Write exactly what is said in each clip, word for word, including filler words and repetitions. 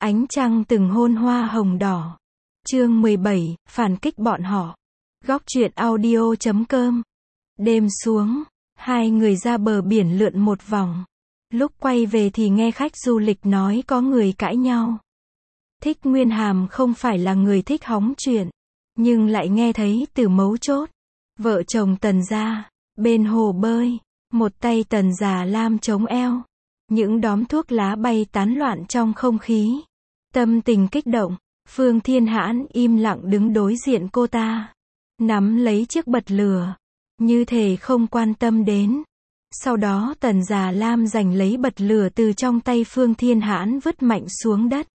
Ánh trăng từng hôn hoa hồng đỏ. Chương mười bảy, phản kích bọn họ. Góc truyện audio chấm com. Đêm xuống, hai người ra bờ biển lượn một vòng. Lúc quay về thì nghe khách du lịch nói có người cãi nhau. Thích Nguyên Hàm không phải là người thích hóng chuyện, nhưng lại nghe thấy từ mấu chốt. Vợ chồng Tần gia, bên hồ bơi, một tay Tần già lam chống eo. Những đóm thuốc lá bay tán loạn trong không khí. Tâm tình kích động, Phương Thiên Hãn im lặng đứng đối diện cô ta. Nắm lấy chiếc bật lửa, như thể không quan tâm đến. Sau đó Tần già lam giành lấy bật lửa từ trong tay Phương Thiên Hãn vứt mạnh xuống đất.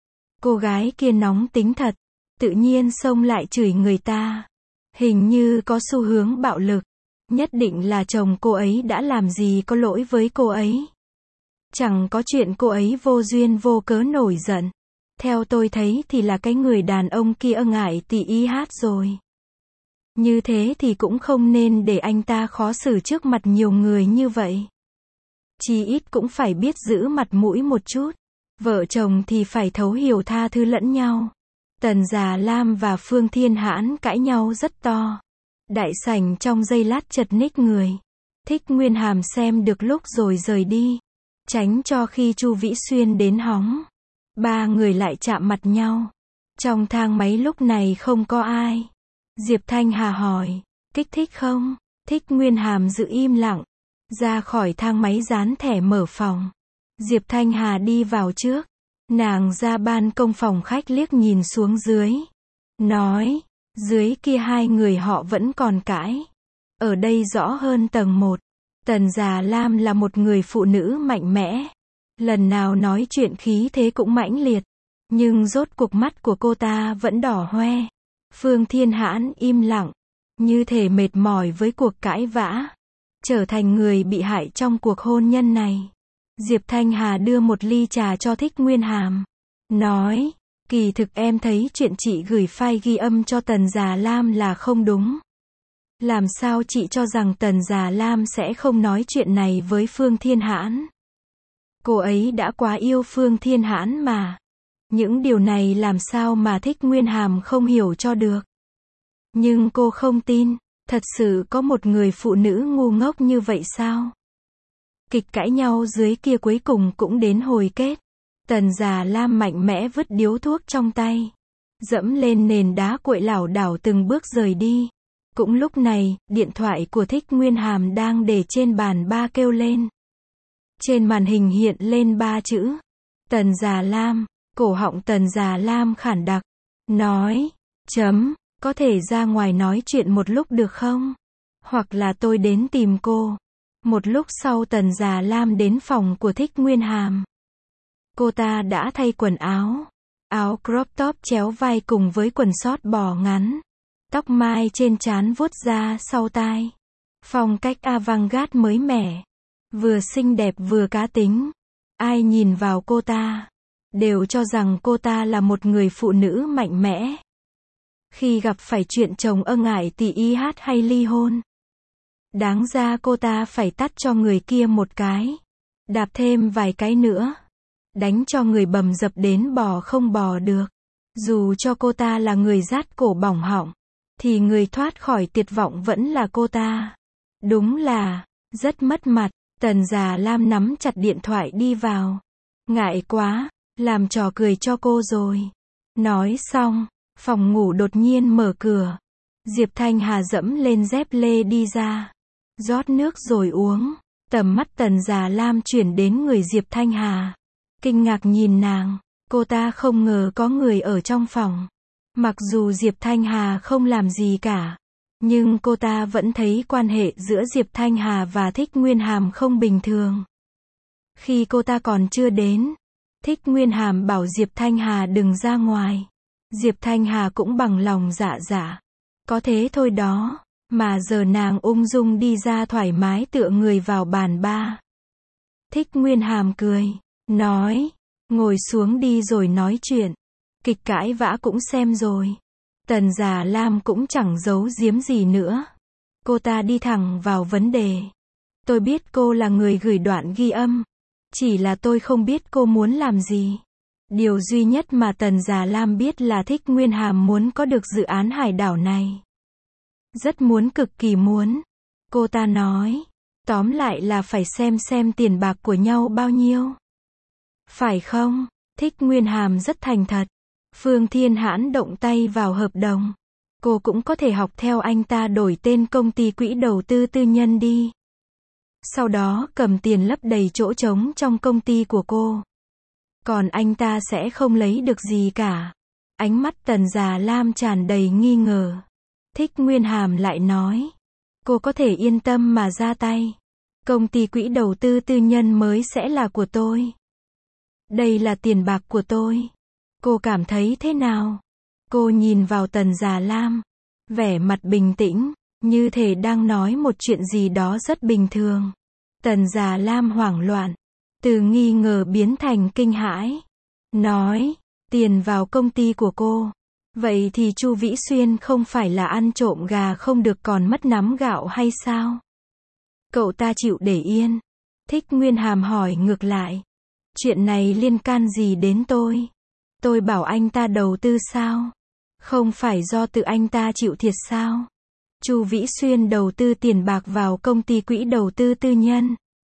Cô gái kia nóng tính thật, tự nhiên xông lại chửi người ta. Hình như có xu hướng bạo lực. Nhất định là chồng cô ấy đã làm gì có lỗi với cô ấy. Chẳng có chuyện cô ấy vô duyên vô cớ nổi giận. Theo tôi thấy thì là cái người đàn ông kia ngại tị y hát rồi. Như thế thì cũng không nên để anh ta khó xử trước mặt nhiều người như vậy. Chí ít cũng phải biết giữ mặt mũi một chút. Vợ chồng thì phải thấu hiểu tha thứ lẫn nhau. Tần già lam và Phương Thiên Hãn cãi nhau rất to. Đại sảnh trong giây lát chật ních người. Thích Nguyên Hàm xem được lúc rồi rời đi. Tránh cho khi Chu Vĩ Xuyên đến hóng. Ba người lại chạm mặt nhau. Trong thang máy lúc này không có ai. Diệp Thanh Hà hỏi, kích thích không? Thích Nguyên Hàm giữ im lặng. Ra khỏi thang máy dán thẻ mở phòng. Diệp Thanh Hà đi vào trước. Nàng ra ban công phòng khách liếc nhìn xuống dưới. Nói, dưới kia hai người họ vẫn còn cãi. Ở đây rõ hơn tầng một. Tần già lam là một người phụ nữ mạnh mẽ. Lần nào nói chuyện khí thế cũng mãnh liệt. Nhưng rốt cuộc mắt của cô ta vẫn đỏ hoe. Phương Thiên Hãn im lặng. Như thể mệt mỏi với cuộc cãi vã. Trở thành người bị hại trong cuộc hôn nhân này. Diệp Thanh Hà đưa một ly trà cho Thích Nguyên Hàm. Nói, kỳ thực em thấy chuyện chị gửi file ghi âm cho Tần già lam là không đúng. Làm sao chị cho rằng Tần già lam sẽ không nói chuyện này với Phương Thiên Hãn? Cô ấy đã quá yêu Phương Thiên Hãn mà. Những điều này làm sao mà Thích Nguyên Hàm không hiểu cho được. Nhưng cô không tin, thật sự có một người phụ nữ ngu ngốc như vậy sao? Kịch cãi nhau dưới kia cuối cùng cũng đến hồi kết. Tần già lam mạnh mẽ vứt điếu thuốc trong tay. Dẫm lên nền đá cuội lảo đảo từng bước rời đi. Cũng lúc này, điện thoại của Thích Nguyên Hàm đang để trên bàn ba kêu lên. Trên màn hình hiện lên ba chữ. Tần già lam, cổ họng Tần già lam khản đặc. Nói, chấm, có thể ra ngoài nói chuyện một lúc được không? Hoặc là tôi đến tìm cô. Một lúc sau Tần già lam đến phòng của Thích Nguyên Hàm. Cô ta đã thay quần áo. Áo crop top chéo vai cùng với quần sót bò ngắn. Tóc mai trên trán vuốt ra sau tai. Phong cách avant-garde mới mẻ. Vừa xinh đẹp vừa cá tính. Ai nhìn vào cô ta đều cho rằng cô ta là một người phụ nữ mạnh mẽ. Khi gặp phải chuyện chồng ơ ngại tị y hát hay ly hôn. Đáng ra cô ta phải tắt cho người kia một cái. Đạp thêm vài cái nữa. Đánh cho người bầm dập đến bò không bò được. Dù cho cô ta là người rát cổ bỏng họng. Thì người thoát khỏi tuyệt vọng vẫn là cô ta. Đúng là, rất mất mặt. Tần già lam nắm chặt điện thoại đi vào. Ngại quá, làm trò cười cho cô rồi. Nói xong, phòng ngủ đột nhiên mở cửa. Diệp Thanh Hà dẫm lên dép lê đi ra. Rót nước rồi uống. Tầm mắt Tần già lam chuyển đến người Diệp Thanh Hà. Kinh ngạc nhìn nàng. Cô ta không ngờ có người ở trong phòng. Mặc dù Diệp Thanh Hà không làm gì cả. Nhưng cô ta vẫn thấy quan hệ giữa Diệp Thanh Hà và Thích Nguyên Hàm không bình thường. Khi cô ta còn chưa đến, Thích Nguyên Hàm bảo Diệp Thanh Hà đừng ra ngoài. Diệp Thanh Hà cũng bằng lòng dạ dạ. Có thế thôi đó, mà giờ nàng ung dung đi ra thoải mái tựa người vào bàn ba. Thích Nguyên Hàm cười, nói, ngồi xuống đi rồi nói chuyện. Kịch cãi vã cũng xem rồi. Tần già lam cũng chẳng giấu giếm gì nữa. Cô ta đi thẳng vào vấn đề. Tôi biết cô là người gửi đoạn ghi âm. Chỉ là tôi không biết cô muốn làm gì. Điều duy nhất mà Tần Già Lam biết là Thích Nguyên Hàm muốn có được dự án hải đảo này. Rất muốn, cực kỳ muốn. Cô ta nói, tóm lại là phải xem xem tiền bạc của nhau bao nhiêu. Phải không? Thích Nguyên Hàm rất thành thật. Phương Thiên Hãn động tay vào hợp đồng. Cô cũng có thể học theo anh ta đổi tên công ty quỹ đầu tư tư nhân đi. Sau đó cầm tiền lấp đầy chỗ trống trong công ty của cô. Còn anh ta sẽ không lấy được gì cả. Ánh mắt Tần Già Lam tràn đầy nghi ngờ. Thích Nguyên Hàm lại nói, cô có thể yên tâm mà ra tay. Công ty quỹ đầu tư tư nhân mới sẽ là của tôi. Đây là tiền bạc của tôi. Cô cảm thấy thế nào? Cô nhìn vào Tần Già Lam, vẻ mặt bình tĩnh, như thể đang nói một chuyện gì đó rất bình thường. Tần Già Lam hoảng loạn, từ nghi ngờ biến thành kinh hãi. Nói, tiền vào công ty của cô. Vậy thì Chu Vĩ Xuyên không phải là ăn trộm gà không được còn mất nắm gạo hay sao? Cậu ta chịu để yên. Thích Nguyên Hàm hỏi ngược lại. Chuyện này liên can gì đến tôi? Tôi bảo anh ta đầu tư sao? Không phải do tự anh ta chịu thiệt sao? Chu Vĩ Xuyên đầu tư tiền bạc vào công ty quỹ đầu tư tư nhân.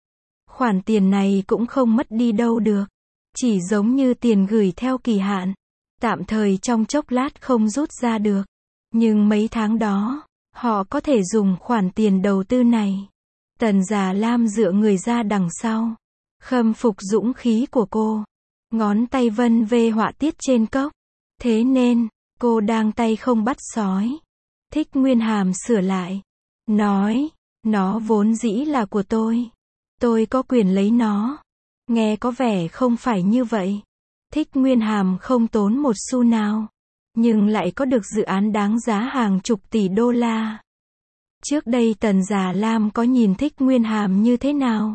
Khoản tiền này cũng không mất đi đâu được. Chỉ giống như tiền gửi theo kỳ hạn. Tạm thời trong chốc lát không rút ra được. Nhưng mấy tháng đó, họ có thể dùng khoản tiền đầu tư này. Tần Già Lam dựa người ra đằng sau. Khâm phục dũng khí của cô. Ngón tay vân vê họa tiết trên cốc. Thế nên, cô đang tay không bắt sói. Thích Nguyên Hàm sửa lại. Nói, nó vốn dĩ là của tôi. Tôi có quyền lấy nó. Nghe có vẻ không phải như vậy. Thích Nguyên Hàm không tốn một xu nào. Nhưng lại có được dự án đáng giá hàng chục tỷ đô la. Trước đây Tần Già Lam có nhìn Thích Nguyên Hàm như thế nào?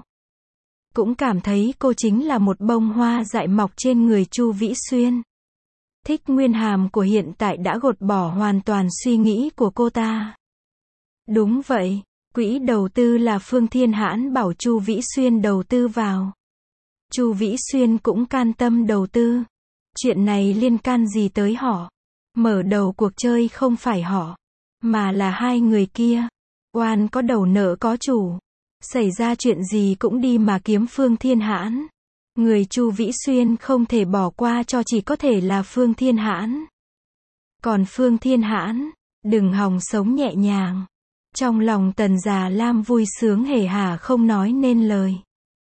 Cũng cảm thấy cô chính là một bông hoa dại mọc trên người Chu Vĩ Xuyên. Thích Nguyên Hàm của hiện tại đã gột bỏ hoàn toàn suy nghĩ của cô ta. Đúng vậy, quỹ đầu tư là Phương Thiên Hãn bảo Chu Vĩ Xuyên đầu tư vào. Chu Vĩ Xuyên cũng can tâm đầu tư. Chuyện này liên can gì tới họ? Mở đầu cuộc chơi không phải họ, mà là hai người kia. Oan có đầu nợ có chủ. Xảy ra chuyện gì cũng đi mà kiếm Phương Thiên Hãn. Người Chu Vĩ Xuyên không thể bỏ qua cho chỉ có thể là Phương Thiên Hãn. Còn Phương Thiên Hãn, đừng hòng sống nhẹ nhàng. Trong lòng Tần Già Lam vui sướng hề hà không nói nên lời.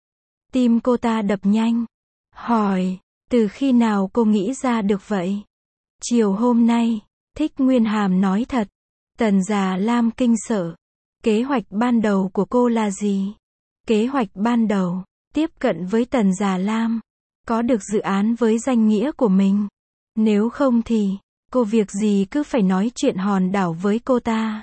Tim cô ta đập nhanh. Hỏi, từ khi nào cô nghĩ ra được vậy? Chiều hôm nay, Thích Nguyên Hàm nói thật. Tần Già Lam kinh sợ. Kế hoạch ban đầu của cô là gì? Kế hoạch ban đầu, tiếp cận với Tần Già Lam. Có được dự án với danh nghĩa của mình. Nếu không thì, cô việc gì cứ phải nói chuyện hòn đảo với cô ta.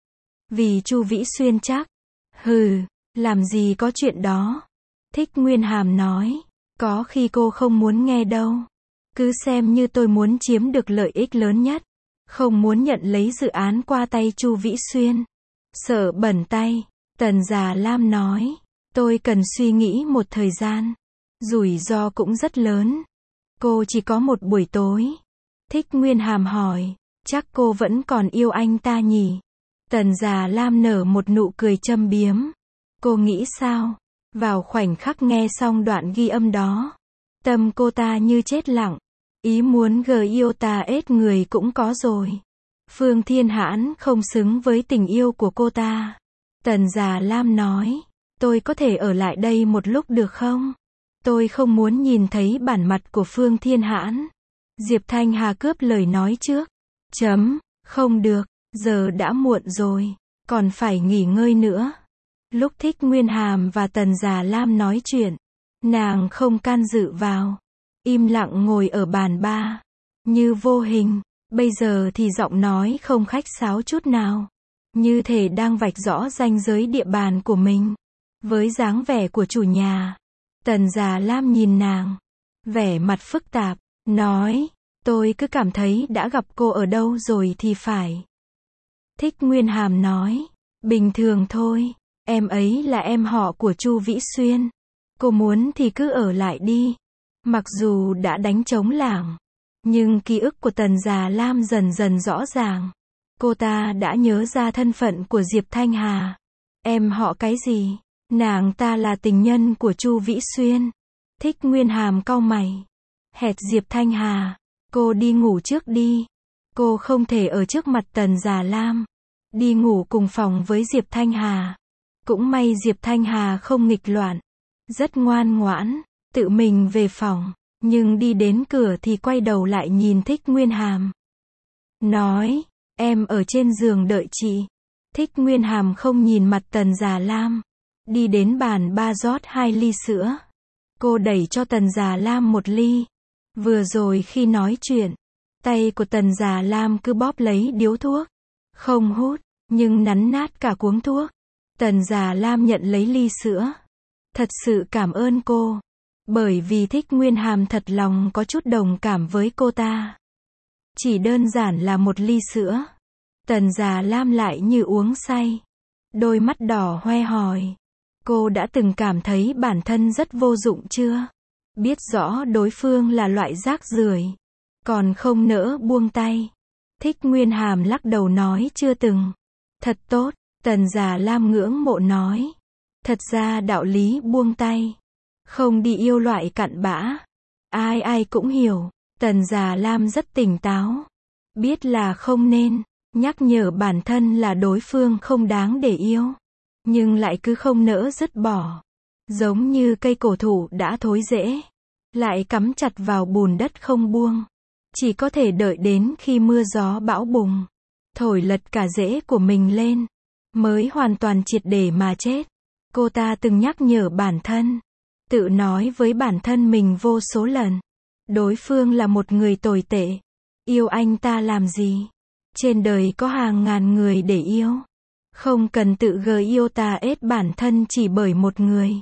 Vì Chu Vĩ Xuyên chắc. Hừ, làm gì có chuyện đó. Thích Nguyên Hàm nói. Có khi cô không muốn nghe đâu. Cứ xem như tôi muốn chiếm được lợi ích lớn nhất. Không muốn nhận lấy dự án qua tay Chu Vĩ Xuyên. Sợ bẩn tay. Tần Già Lam nói. Tôi cần suy nghĩ một thời gian. Rủi ro cũng rất lớn. Cô chỉ có một buổi tối. Thích Nguyên Hàm hỏi. Chắc cô vẫn còn yêu anh ta nhỉ? Tần Già Lam nở một nụ cười châm biếm. Cô nghĩ sao? Vào khoảnh khắc nghe xong đoạn ghi âm đó. Tâm cô ta như chết lặng. Ý muốn gờ yêu ta ết người cũng có rồi. Phương Thiên Hãn không xứng với tình yêu của cô ta. Tần Già Lam nói. Tôi có thể ở lại đây một lúc được không? Tôi không muốn nhìn thấy bản mặt của Phương Thiên Hãn. Diệp Thanh Hà cướp lời nói trước. Chấm, không được, giờ đã muộn rồi. Còn phải nghỉ ngơi nữa. Lúc Thích Nguyên Hàm và Tần Già Lam nói chuyện, nàng không can dự vào. Im lặng ngồi ở bàn ba. Như vô hình. Bây giờ thì giọng nói không khách sáo chút nào. Như thể đang vạch rõ ranh giới địa bàn của mình. Với dáng vẻ của chủ nhà. Tần Già Lam nhìn nàng. Vẻ mặt phức tạp. Nói. Tôi cứ cảm thấy đã gặp cô ở đâu rồi thì phải. Thích Nguyên Hàm nói. Bình thường thôi. Em ấy là em họ của Chu Vĩ Xuyên. Cô muốn thì cứ ở lại đi. Mặc dù đã đánh trống lảng, nhưng ký ức của Tần Già Lam dần dần rõ ràng. Cô ta đã nhớ ra thân phận của Diệp Thanh Hà. Em họ cái gì? Nàng ta là tình nhân của Chu Vĩ Xuyên. Thích Nguyên Hàm cau mày. Hẹt Diệp Thanh Hà. Cô đi ngủ trước đi. Cô không thể ở trước mặt Tần Già Lam. Đi ngủ cùng phòng với Diệp Thanh Hà. Cũng may Diệp Thanh Hà không nghịch loạn. Rất ngoan ngoãn. Tự mình về phòng. Nhưng đi đến cửa thì quay đầu lại nhìn Thích Nguyên Hàm. Nói, em ở trên giường đợi chị. Thích Nguyên Hàm không nhìn mặt Tần Già Lam. Đi đến bàn ba rót hai ly sữa. Cô đẩy cho Tần Già Lam một ly. Vừa rồi khi nói chuyện, tay của Tần Già Lam cứ bóp lấy điếu thuốc. Không hút, nhưng nắn nát cả cuống thuốc. Tần Già Lam nhận lấy ly sữa. Thật sự cảm ơn cô. Bởi vì Thích Nguyên Hàm thật lòng có chút đồng cảm với cô ta. Chỉ đơn giản là một ly sữa. Tần Già Lam lại như uống say. Đôi mắt đỏ hoe hỏi. Cô đã từng cảm thấy bản thân rất vô dụng chưa? Biết rõ đối phương là loại rác rưởi, còn không nỡ buông tay. Thích Nguyên Hàm lắc đầu nói chưa từng. Thật tốt, Tần Già Lam ngưỡng mộ nói. Thật ra đạo lý buông tay, không đi yêu loại cặn bã. Ai ai cũng hiểu. Tần Già Lam rất tỉnh táo. Biết là không nên nhắc nhở bản thân là đối phương không đáng để yêu. Nhưng lại cứ không nỡ dứt bỏ. Giống như cây cổ thụ đã thối rễ, lại cắm chặt vào bùn đất không buông. Chỉ có thể đợi đến khi mưa gió bão bùng, thổi lật cả rễ của mình lên, mới hoàn toàn triệt để mà chết. Cô ta từng nhắc nhở bản thân, tự nói với bản thân mình vô số lần. Đối phương là một người tồi tệ. Yêu anh ta làm gì? Trên đời có hàng ngàn người để yêu. Không cần tự gợi yêu ta ết bản thân chỉ bởi một người.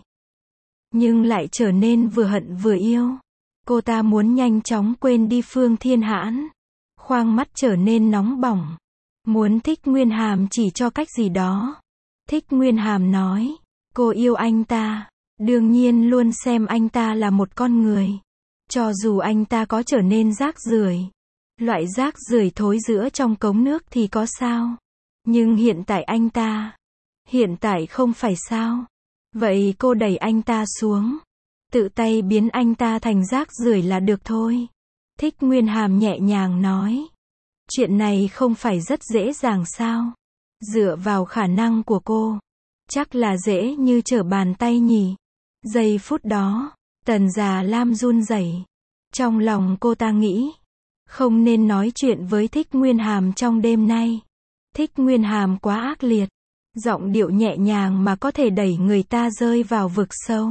Nhưng lại trở nên vừa hận vừa yêu. Cô ta muốn nhanh chóng quên đi Phương Thiên Hãn. Khoang mắt trở nên nóng bỏng. Muốn Thích Nguyên Hàm chỉ cho cách gì đó. Thích Nguyên Hàm nói, cô yêu anh ta. Đương nhiên luôn xem anh ta là một con người. Cho dù anh ta có trở nên rác rưởi, loại rác rưởi thối rữa trong cống nước thì có sao? Nhưng hiện tại anh ta, hiện tại không phải sao? Vậy cô đẩy anh ta xuống, tự tay biến anh ta thành rác rưởi là được thôi. Thích Nguyên Hàm nhẹ nhàng nói, chuyện này không phải rất dễ dàng sao? Dựa vào khả năng của cô, chắc là dễ như trở bàn tay nhỉ? Giây phút đó, Tần Già Lam run rẩy. Trong lòng cô ta nghĩ, không nên nói chuyện với Thích Nguyên Hàm trong đêm nay. Thích Nguyên Hàm quá ác liệt. Giọng điệu nhẹ nhàng mà có thể đẩy người ta rơi vào vực sâu.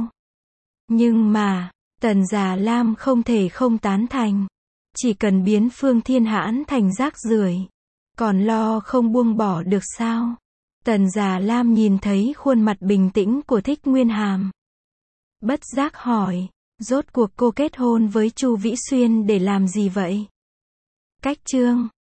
Nhưng mà, Tần Già Lam không thể không tán thành. Chỉ cần biến Phương Thiên Hãn thành rác rưởi, còn lo không buông bỏ được sao? Tần Già Lam nhìn thấy khuôn mặt bình tĩnh của Thích Nguyên Hàm. Bất giác hỏi, rốt cuộc cô kết hôn với Chu Vĩ Xuyên để làm gì vậy? Cách chương